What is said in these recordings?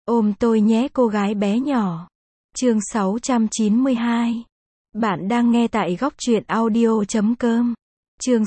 Ôm tôi nhé cô gái bé nhỏ. Chương 692. Bạn đang nghe tại góc truyện audio.com. Chương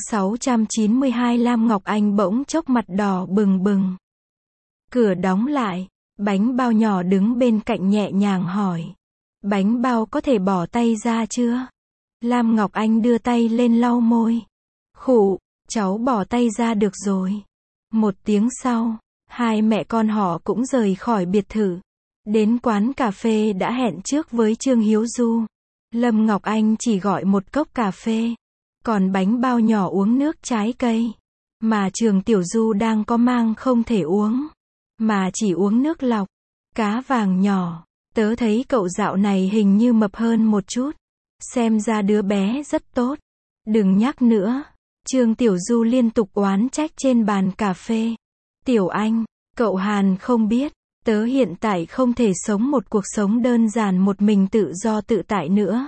692. Lam Ngọc Anh bỗng chốc mặt đỏ bừng bừng. Cửa đóng lại, bánh bao nhỏ đứng bên cạnh nhẹ nhàng hỏi. Bánh bao có thể bỏ tay ra chưa? Lam Ngọc Anh đưa tay lên lau môi. Khụ, cháu bỏ tay ra được rồi. Một tiếng sau, hai mẹ con họ cũng rời khỏi biệt thự. Đến quán cà phê đã hẹn trước với Trương Hiếu Du. Lâm Ngọc Anh chỉ gọi một cốc cà phê. Còn bánh bao nhỏ uống nước trái cây. Mà Trường Tiểu Du đang có mang không thể uống. Mà chỉ uống nước lọc. Cá vàng nhỏ. Tớ thấy cậu dạo này hình như mập hơn một chút. Xem ra đứa bé rất tốt. Đừng nhắc nữa. Trương Tiểu Du liên tục oán trách trên bàn cà phê. Tiểu Anh, cậu Hàn không biết, tớ hiện tại không thể sống một cuộc sống đơn giản một mình tự do tự tại nữa.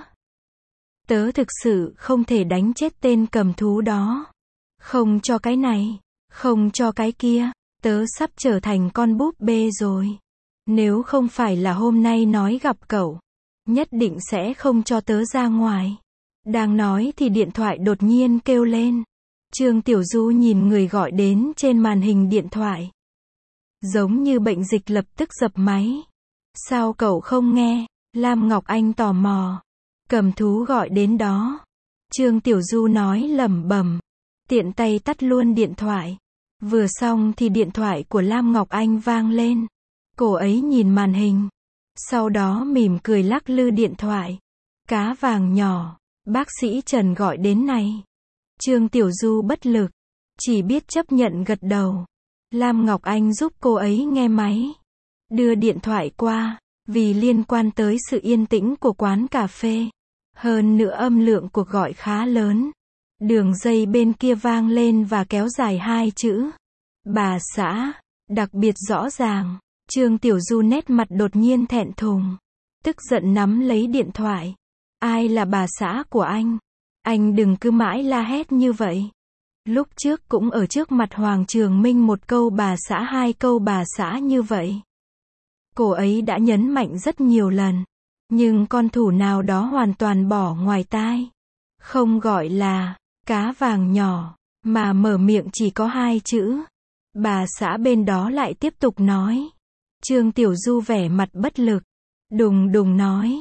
Tớ thực sự không thể đánh chết tên cầm thú đó. Không cho cái này, không cho cái kia, tớ sắp trở thành con búp bê rồi. Nếu không phải là hôm nay nói gặp cậu, nhất định sẽ không cho tớ ra ngoài. Đang nói thì điện thoại đột nhiên kêu lên. Trương Tiểu Du nhìn người gọi đến trên màn hình điện thoại. Giống như bệnh dịch lập tức dập máy. Sao cậu không nghe? Lam Ngọc Anh tò mò. Cầm thú gọi đến đó. Trương Tiểu Du nói lẩm bẩm. Tiện tay tắt luôn điện thoại. Vừa xong thì điện thoại của Lam Ngọc Anh vang lên. Cô ấy nhìn màn hình. Sau đó mỉm cười lắc lư điện thoại. Cá vàng nhỏ. Bác sĩ Trần gọi đến này. Trương Tiểu Du bất lực. Chỉ biết chấp nhận gật đầu. Lam Ngọc Anh giúp cô ấy nghe máy. Đưa điện thoại qua. Vì liên quan tới sự yên tĩnh của quán cà phê. Hơn nữa âm lượng cuộc gọi khá lớn. Đường dây bên kia vang lên và kéo dài hai chữ. Bà xã. Đặc biệt rõ ràng. Trương Tiểu Du nét mặt đột nhiên thẹn thùng. Tức giận nắm lấy điện thoại. Ai là bà xã của anh? Anh đừng cứ mãi la hét như vậy. Lúc trước cũng ở trước mặt Hoàng Trường Minh một câu bà xã hai câu bà xã như vậy. Cô ấy đã nhấn mạnh rất nhiều lần. Nhưng con thủ nào đó hoàn toàn bỏ ngoài tai. Không gọi là cá vàng nhỏ, mà mở miệng chỉ có hai chữ. Bà xã bên đó lại tiếp tục nói. Trương Tiểu Du vẻ mặt bất lực. Đùng đùng nói.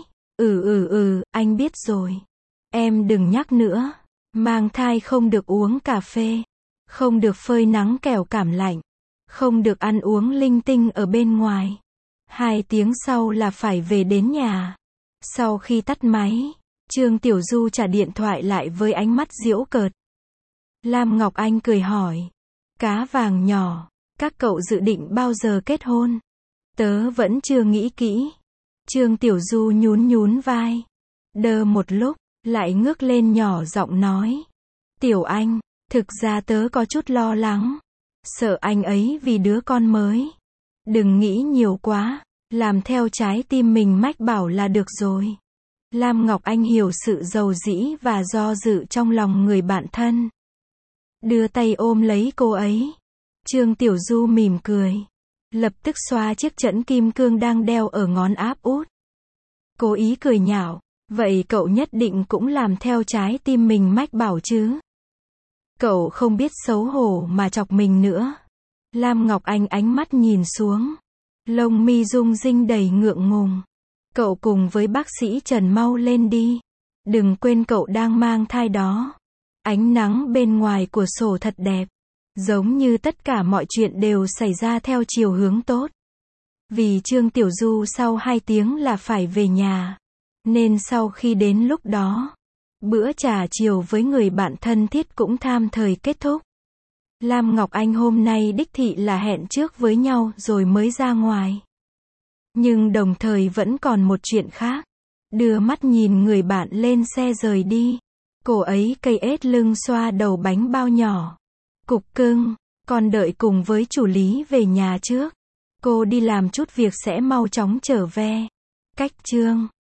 Anh biết rồi. Em đừng nhắc nữa. Mang thai không được uống cà phê. Không được phơi nắng kẻo cảm lạnh. Không được ăn uống linh tinh ở bên ngoài. 2 tiếng sau là phải về đến nhà. Sau khi tắt máy, Trương Tiểu Du trả điện thoại lại với ánh mắt giễu cợt. Lam Ngọc Anh cười hỏi. Cá vàng nhỏ, các cậu dự định bao giờ kết hôn? Tớ vẫn chưa nghĩ kỹ. Trương Tiểu Du nhún vai. Đơ một lúc, lại ngước lên nhỏ giọng nói. Tiểu Anh, thực ra tớ có chút lo lắng. Sợ anh ấy vì đứa con mới. Đừng nghĩ nhiều quá, làm theo trái tim mình mách bảo là được rồi. Lam Ngọc Anh hiểu sự dầu dĩ và do dự trong lòng người bạn thân. Đưa tay ôm lấy cô ấy. Trương Tiểu Du mỉm cười. Lập tức xoa chiếc chẫn kim cương đang đeo ở ngón áp út. Cố ý cười nhạo. Vậy cậu nhất định cũng làm theo trái tim mình mách bảo chứ? Cậu không biết xấu hổ mà chọc mình nữa. Lam Ngọc Anh ánh mắt nhìn xuống. Lông mi rung rinh đầy ngượng ngùng. Cậu cùng với bác sĩ Trần mau lên đi. Đừng quên cậu đang mang thai đó. Ánh nắng bên ngoài cửa sổ thật đẹp. Giống như tất cả mọi chuyện đều xảy ra theo chiều hướng tốt. Vì Trương Tiểu Du sau 2 tiếng là phải về nhà. Nên sau khi đến lúc đó, bữa trà chiều với người bạn thân thiết cũng tham thời kết thúc. Lam Ngọc Anh hôm nay đích thị là hẹn trước với nhau rồi mới ra ngoài. Nhưng đồng thời vẫn còn một chuyện khác. Đưa mắt nhìn người bạn lên xe rời đi. Cô ấy cây ết lưng xoa đầu bánh bao nhỏ. Cục cưng, con đợi cùng với chủ lý về nhà trước. Cô đi làm chút việc sẽ mau chóng trở về. Cách chương